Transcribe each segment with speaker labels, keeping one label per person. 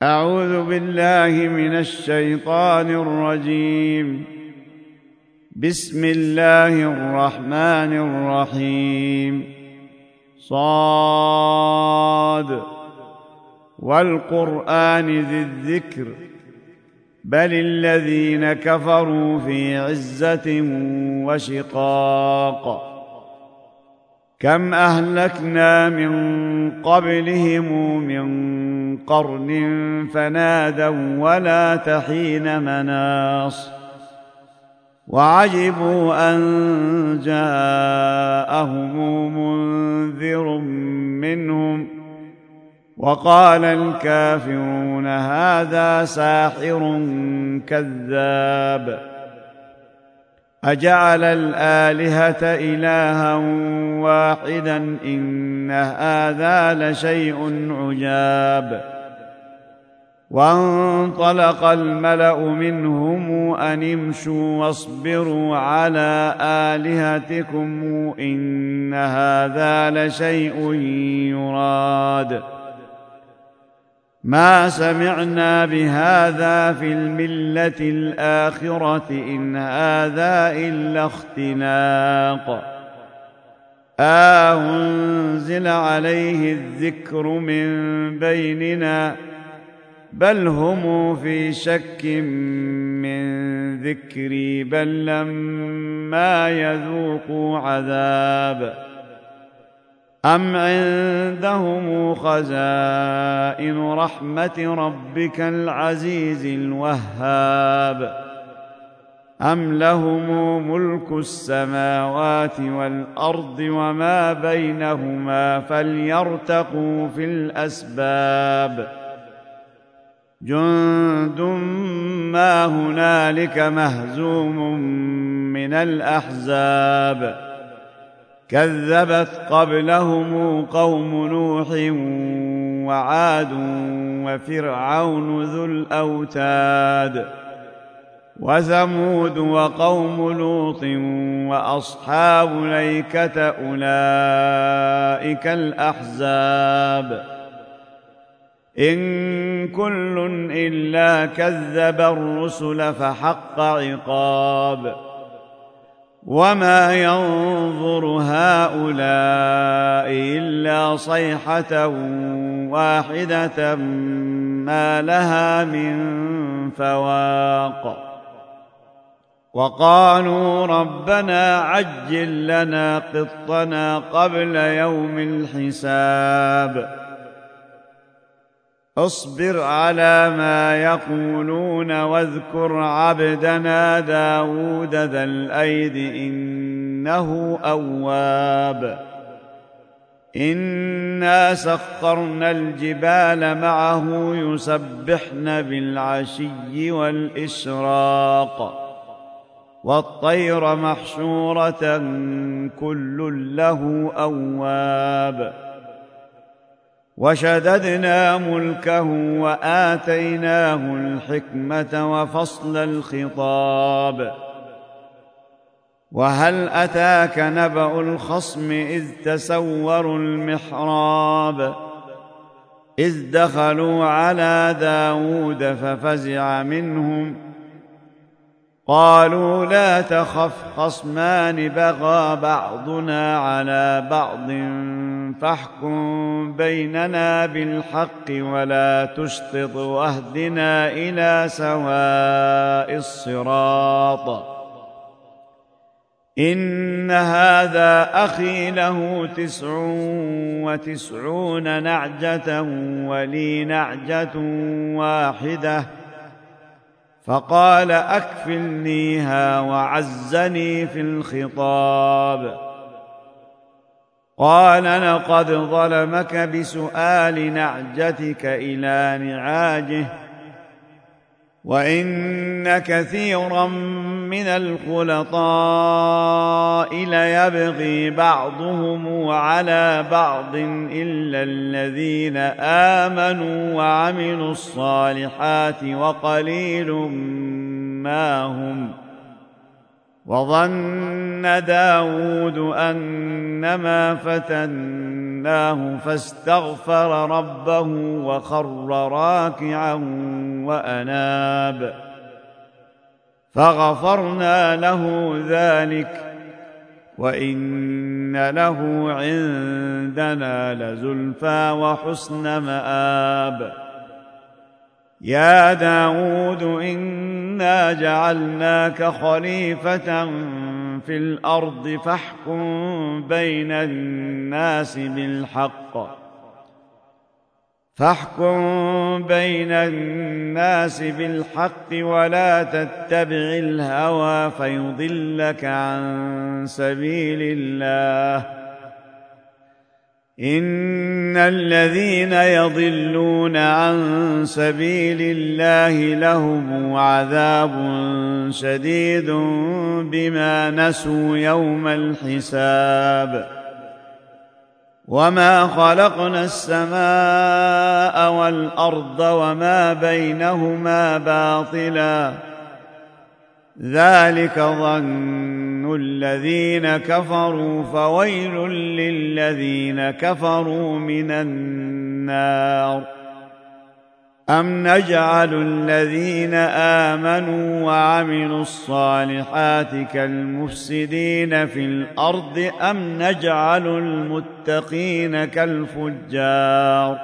Speaker 1: أعوذ بالله من الشيطان الرجيم. بسم الله الرحمن الرحيم. صاد والقرآن ذي الذكر بل الذين كفروا في عزة وشقاق. كم أهلكنا من قبلهم من قرن فنادوا ولا تحين مناص وعجبوا أن جاءهم منذر منهم وقال الكافرون هذا ساحر كذاب. أجعل الآلهة إلها واحدا إن هذا لشيء عجاب. وانطلق الملأ منهم أن امشوا واصبروا على آلهتكم إن هذا لشيء يراد. ما سمعنا بهذا في الملة الآخرة إن هذا إلا اختلاق. أنزل عليه الذكر من بيننا بل هم في شك من ذكري بل لما يذوقوا عذاب. أم عندهم خزائن رحمة ربك العزيز الوهاب أم لهم ملك السماوات والأرض وما بينهما فليرتقوا في الأسباب. جند ما هنالك مهزوم من الأحزاب. كذبت قبلهم قوم نوح وعاد وفرعون ذو الأوتاد وثمود وقوم لوط وأصحاب الأيكة أولئك الأحزاب. إن كل إلا كذب الرسل فحق عقاب. وما ينظر هؤلاء إلا صيحة واحدة ما لها من فواق. وقالوا ربنا عجل لنا قطنا قبل يوم الحساب. اصبر على ما يقولون واذكر عبدنا داود ذا الأيد إنه أواب. إنا سخرنا الجبال معه يسبحن بالعشي والإشراق والطير محشورة كل له أواب. وشددنا ملكه وآتيناه الحكمة وفصل الخطاب. وهل أتاك نبأ الخصم إذ تسوروا المحراب إذ دخلوا على داود ففزع منهم قالوا لا تخف خصمان بغى بعضنا على بعض فاحكم بيننا بالحق ولا تشطط واهدنا إلى سواء الصراط. إن هذا أخي له 99 نعجة ولي نعجة واحدة فقال أكفلنيها وعزني في الخطاب. قال لقد ظلمك بسؤال نعجتك إلى نعاجه وإن كثيرا من الخلطاء ليبغي بعضهم على بعض إلا الذين آمنوا وعملوا الصالحات وقليل ما هم. وظن داود أنما فتناه ففتناه فاستغفر ربه وخر راكعا وأناب فغفرنا له ذلك وإن له عندنا لزلفى وحسن مآب يا داود إنا جعلناك خليفة في الأرض فاحكم بين الناس بالحق ولا تتبع الهوى فيضلك عن سبيل الله إن الذين يضلون عن سبيل الله لهم عذاب شديد بما نسوا يوم الحساب وما خلقنا السماء والأرض وما بينهما باطلا ذلك ظن الذين كفروا فويل للذين كفروا من النار أم نجعل الذين آمنوا وعملوا الصالحات كالمفسدين في الأرض أم نجعل المتقين كالفجار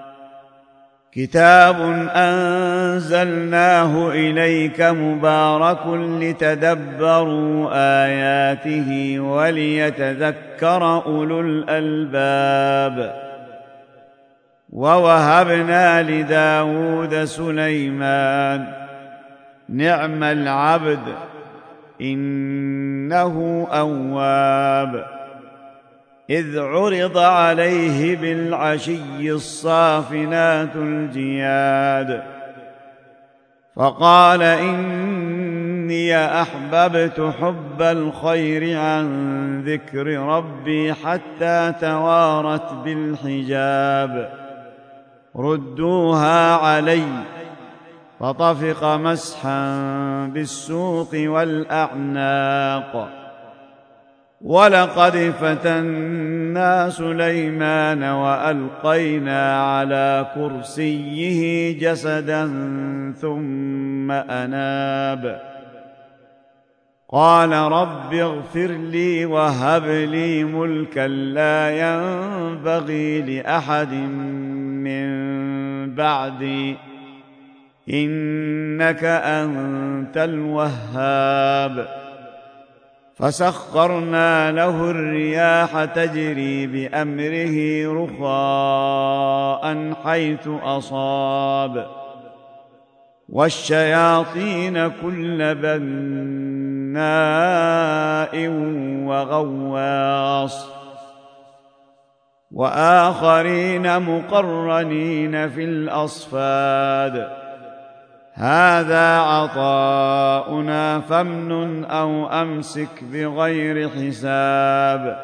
Speaker 1: كتاب أنزلناه إليك مبارك لتدبروا آياته وليتذكر أولو الألباب ووهبنا لداود سليمان نعم العبد إنه أواب إذ عرض عليه بالعشي الصافنات الجياد فقال إني أحببت حب الخير عن ذكر ربي حتى توارت بالحجاب ردوها علي فطفق مسحا بالسوق والأعناق ولقد فتنا سليمان وألقينا على كرسيه جسدا ثم أناب قال رب اغفر لي وهب لي ملكا لا ينبغي لأحد من بعدي إنك أنت الوهاب فسخرنا له الرياح تجري بأمره رخاء حيث أصاب والشياطين كل بناء وغواص وآخرين مقرنين في الأصفاد هذا عطاؤنا فامنن أو أمسك بغير حساب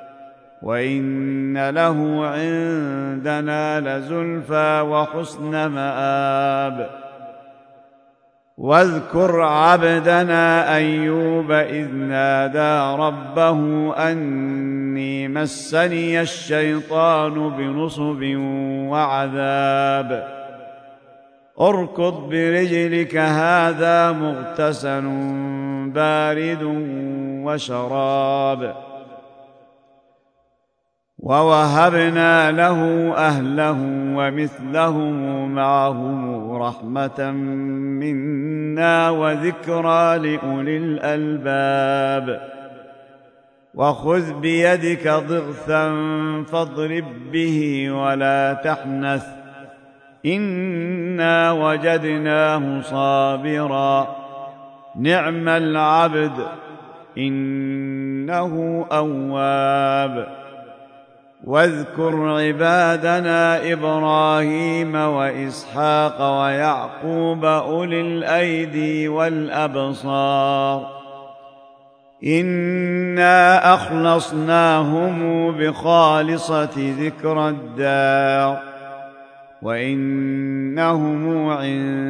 Speaker 1: وإن له عندنا لزلفى وحسن مآب واذكر عبدنا أيوب إذ نادى ربه أني مسني الشيطان بنصب وعذاب اركض برجلك هذا مغتسل بارد وشراب ووهبنا له أهله ومثلهم معهم رحمة منا وذكرى لأولي الألباب وخذ بيدك ضغثا فاضرب به ولا تحنث إنا وجدناه صابرا نعم العبد إنه أواب واذكر عبادنا إبراهيم وإسحاق ويعقوب أولي الأيدي والأبصار إنا أخلصناهم بخالصة ذكر الدار وإنهم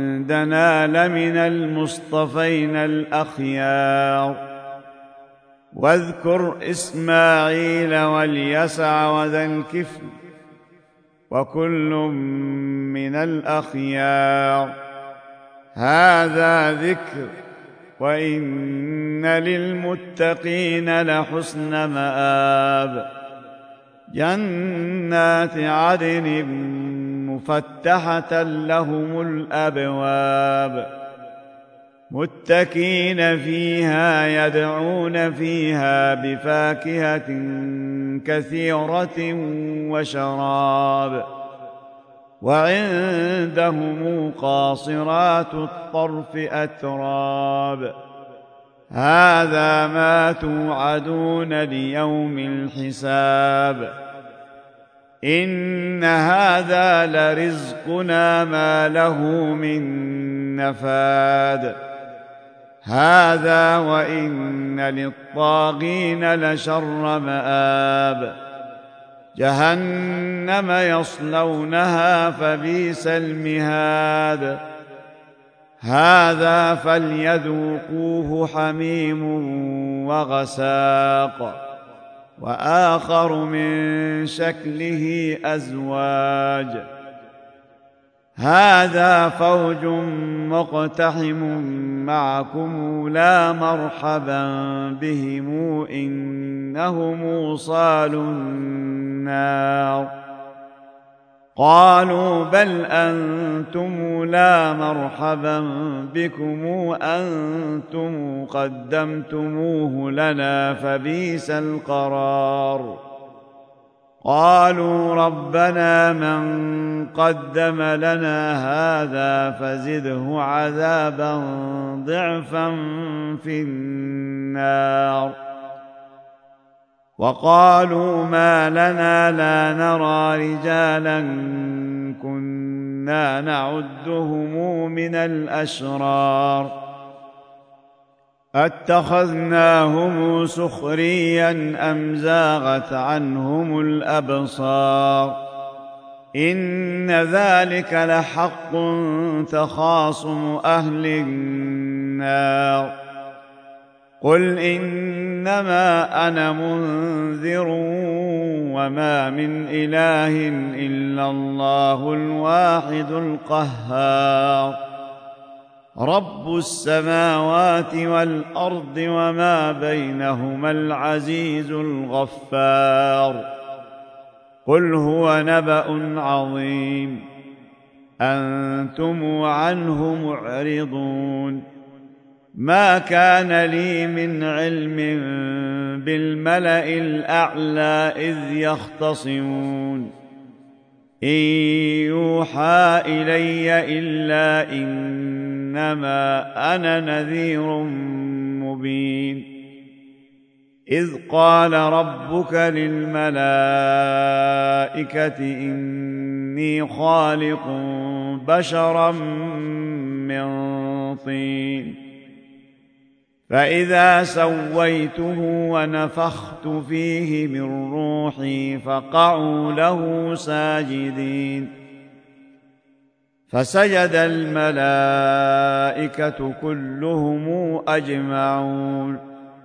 Speaker 1: عندنا لمن المصطفين الأخيار واذكر إسماعيل واليسع وذا الكفل وكل من الأخيار. هذا ذكر وإن للمتقين لحسن مآب. جنات عدن مفتحة لهم الأبواب متكين فيها يدعون فيها بفاكهة كثيرة وشراب. وعندهم قاصرات الطرف أتراب. هذا ما توعدون ليوم الحساب. إن هذا لرزقنا ما له من نفاد. هذا وإن للطاغين لشر مآب. جهنم يصلونها فبئس المهاد. هذا فليذوقوه حميم وغساق وآخر من شكله أزواج. هذا فوج مقتحم معكم لا مرحبا بهم إنهم صالوا النار. قالوا بل أنتم لا مرحبا بكم أنتم قدمتموه لنا فبئس القرار. قالوا ربنا من قدم لنا هذا فزده عذابا ضعفا في النار. وقالوا ما لنا لا نرى رجالا كنا نعدهم من الأشرار أتخذناهم سخريا أم زاغت عنهم الأبصار. إن ذلك لحق تخاصم أهل النار. قل إنما أنا منذر وما من إله إلا الله الواحد القهار. رب السماوات والأرض وما بينهما العزيز الغفار. قل هو نبأ عظيم أنتم عنه معرضون. ما كان لي من علم بالملأ الأعلى إذ يختصمون. إن يوحى إلي إلا إنما أنا نذير مبين. إذ قال ربك للملائكة إني خالق بشرا من طين فإذا سويته ونفخت فيه من روحي فقعوا له ساجدين. فسجد الملائكة كلهم أجمعون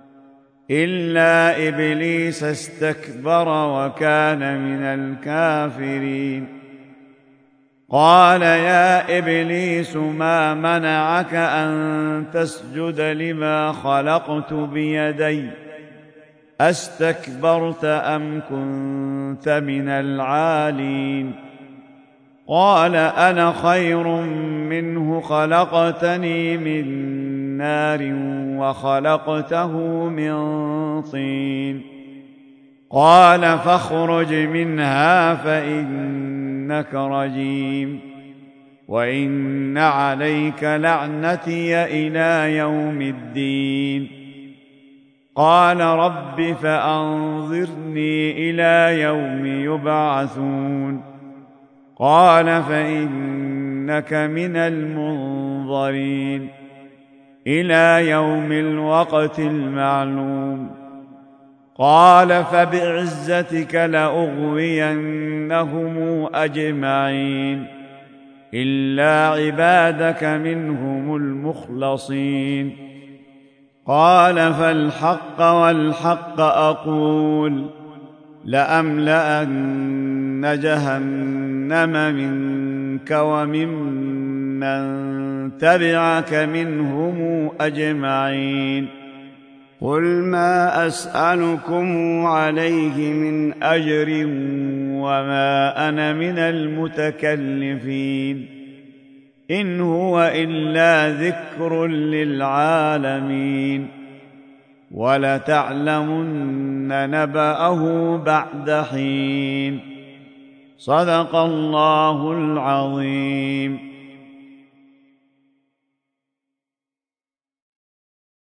Speaker 1: إلا إبليس استكبر وكان من الكافرين. قال يا إبليس ما منعك أن تسجد لما خلقت بيدي أستكبرت أم كنت من العالين؟ قال أنا خير منه خلقتني من نار وخلقته من طين. قال فاخرج منها فإنك رجيم وإن عليك لعنتي إلى يوم الدين. قال رب فأنظرني إلى يوم يبعثون. قال فإنك من المنظرين إلى يوم الوقت المعلوم. قال فبعزتك لأغوينهم أجمعين إلا عبادك منهم المخلصين. قال فالحق والحق أقول لأملأن جهنم منك وممن تبعك منهم أجمعين قل ما أسألكم عليه من أجر وما أنا من المتكلفين إن هو إلا ذكر للعالمين ولتعلمن نبأه بعد حين صدق الله العظيم.